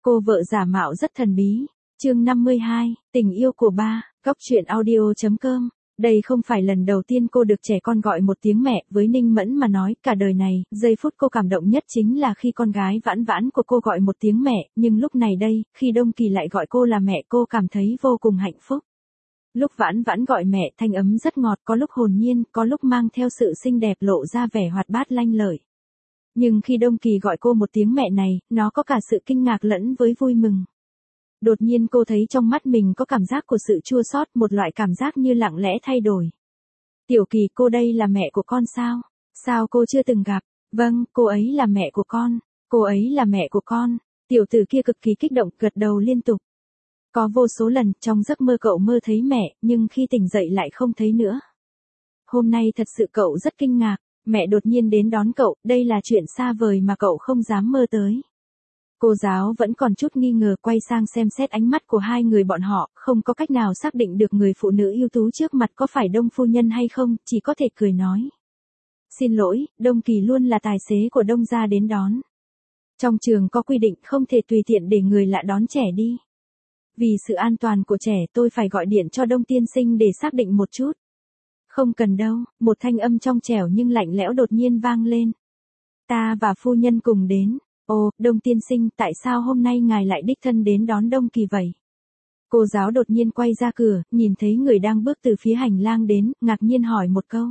Cô vợ giả mạo rất thần bí. Chương 52, tình yêu của ba, góc truyện audio.com. Đây không phải lần đầu tiên cô được trẻ con gọi một tiếng mẹ, với Ninh Mẫn mà nói, cả đời này, giây phút cô cảm động nhất chính là khi con gái Vãn Vãn của cô gọi một tiếng mẹ, nhưng lúc này đây, khi Đông Kỳ lại gọi cô là mẹ, cô cảm thấy vô cùng hạnh phúc. Lúc Vãn Vãn gọi mẹ, thanh âm rất ngọt, có lúc hồn nhiên, có lúc mang theo sự xinh đẹp lộ ra vẻ hoạt bát lanh lợi. Nhưng khi Đông Kỳ gọi cô một tiếng mẹ này, nó có cả sự kinh ngạc lẫn với vui mừng. Đột nhiên cô thấy trong mắt mình có cảm giác của sự chua xót, một loại cảm giác như lặng lẽ thay đổi. Tiểu Kỳ, cô đây là mẹ của con sao? Sao cô chưa từng gặp? Vâng, cô ấy là mẹ của con. Cô ấy là mẹ của con. Tiểu tử kia cực kỳ kích động, gật đầu liên tục. Có vô số lần, trong giấc mơ cậu mơ thấy mẹ, nhưng khi tỉnh dậy lại không thấy nữa. Hôm nay thật sự cậu rất kinh ngạc, mẹ đột nhiên đến đón cậu, đây là chuyện xa vời mà cậu không dám mơ tới. Cô giáo vẫn còn chút nghi ngờ, quay sang xem xét ánh mắt của hai người bọn họ, không có cách nào xác định được người phụ nữ ưu tú trước mặt có phải Đông phu nhân hay không, chỉ có thể cười nói. Xin lỗi, Đông Kỳ luôn là tài xế của Đông gia đến đón. Trong trường có quy định không thể tùy tiện để người lạ đón trẻ đi. Vì sự an toàn của trẻ tôi phải gọi điện cho Đông tiên sinh để xác định một chút. Không cần đâu, một thanh âm trong trẻo nhưng lạnh lẽo đột nhiên vang lên. Ta và phu nhân cùng đến. Ồ, Đông tiên sinh, tại sao hôm nay ngài lại đích thân đến đón Đông Kỳ vậy? Cô giáo đột nhiên quay ra cửa, nhìn thấy người đang bước từ phía hành lang đến, ngạc nhiên hỏi một câu.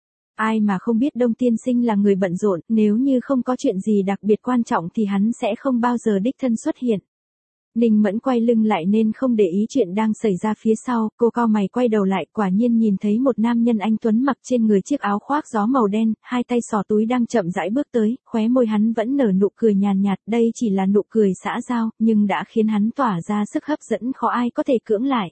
Ai mà không biết Đông tiên sinh là người bận rộn, nếu như không có chuyện gì đặc biệt quan trọng thì hắn sẽ không bao giờ đích thân xuất hiện. Ninh Mẫn quay lưng lại nên không để ý chuyện đang xảy ra phía sau, cô cau mày quay đầu lại, quả nhiên nhìn thấy một nam nhân anh tuấn mặc trên người chiếc áo khoác gió màu đen, hai tay xỏ túi đang chậm rãi bước tới, khóe môi hắn vẫn nở nụ cười nhàn nhạt, đây chỉ là nụ cười xã giao, nhưng đã khiến hắn tỏa ra sức hấp dẫn khó ai có thể cưỡng lại.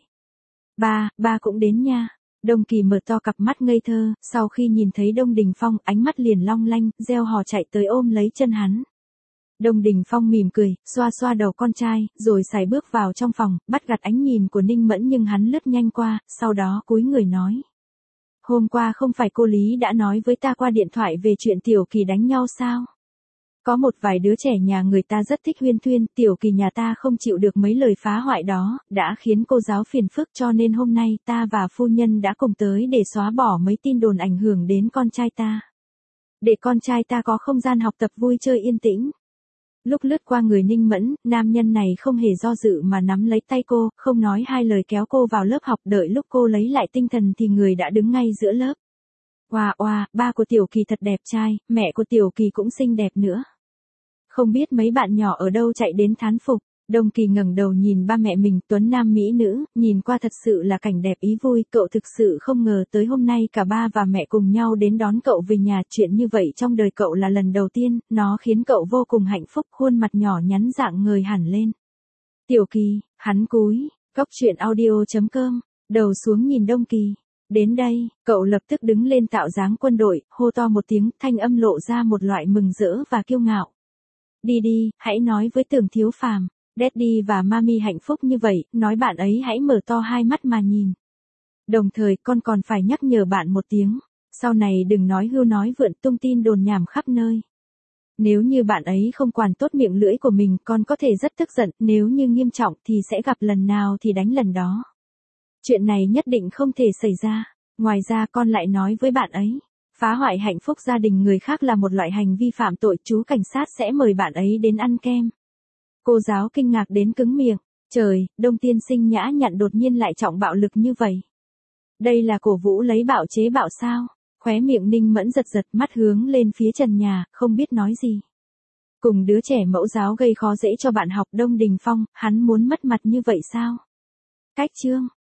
Ba cũng đến nha. Đông Kỳ mở to cặp mắt ngây thơ, sau khi nhìn thấy Đông Đình Phong, ánh mắt liền long lanh, reo hò chạy tới ôm lấy chân hắn. Đông Đình Phong mỉm cười, xoa xoa đầu con trai, rồi sải bước vào trong phòng, bắt gặp ánh nhìn của Ninh Mẫn nhưng hắn lướt nhanh qua, sau đó cúi người nói. Hôm qua không phải cô Lý đã nói với ta qua điện thoại về chuyện Tiểu Kỳ đánh nhau sao? Có một vài đứa trẻ nhà người ta rất thích huyên thuyên, Tiểu Kỳ nhà ta không chịu được mấy lời phá hoại đó, đã khiến cô giáo phiền phức cho nên hôm nay ta và phu nhân đã cùng tới để xóa bỏ mấy tin đồn ảnh hưởng đến con trai ta. Để con trai ta có không gian học tập vui chơi yên tĩnh. Lúc lướt qua người Ninh Mẫn, nam nhân này không hề do dự mà nắm lấy tay cô, không nói hai lời kéo cô vào lớp học, đợi lúc cô lấy lại tinh thần thì người đã đứng ngay giữa lớp. Oa, ba của Tiểu Kỳ thật đẹp trai, mẹ của Tiểu Kỳ cũng xinh đẹp nữa. Không biết mấy bạn nhỏ ở đâu chạy đến thán phục. Đông Kỳ ngẩng đầu nhìn ba mẹ mình, tuấn nam mỹ nữ, nhìn qua thật sự là cảnh đẹp ý vui, cậu thực sự không ngờ tới hôm nay cả ba và mẹ cùng nhau đến đón cậu về nhà, chuyện như vậy trong đời cậu là lần đầu tiên, nó khiến cậu vô cùng hạnh phúc, khuôn mặt nhỏ nhắn rạng ngời hẳn lên. Tiểu Kỳ, hắn cúi, góc truyện audio.com, đầu xuống nhìn Đông Kỳ. Đến đây, cậu lập tức đứng lên tạo dáng quân đội, hô to một tiếng, thanh âm lộ ra một loại mừng rỡ và kiêu ngạo. Đi, hãy nói với Tưởng Thiếu Phàm. Daddy và Mami hạnh phúc như vậy, nói bạn ấy hãy mở to hai mắt mà nhìn. Đồng thời con còn phải nhắc nhở bạn một tiếng, sau này đừng nói hưu nói vượn tung tin đồn nhảm khắp nơi. Nếu như bạn ấy không quản tốt miệng lưỡi của mình, con có thể rất tức giận, nếu như nghiêm trọng thì sẽ gặp lần nào thì đánh lần đó. Chuyện này nhất định không thể xảy ra, ngoài ra con lại nói với bạn ấy. Phá hoại hạnh phúc gia đình người khác là một loại hành vi phạm tội, chú cảnh sát sẽ mời bạn ấy đến ăn kem. Cô giáo kinh ngạc đến cứng miệng, trời, Đông tiên sinh nhã nhặn đột nhiên lại trọng bạo lực như vậy. Đây là cổ vũ lấy bạo chế bạo sao? Khóe miệng Ninh Mẫn giật mắt hướng lên phía trần nhà, không biết nói gì. Cùng đứa trẻ mẫu giáo gây khó dễ cho bạn học Đông Đình Phong, hắn muốn mất mặt như vậy sao? Cách chương.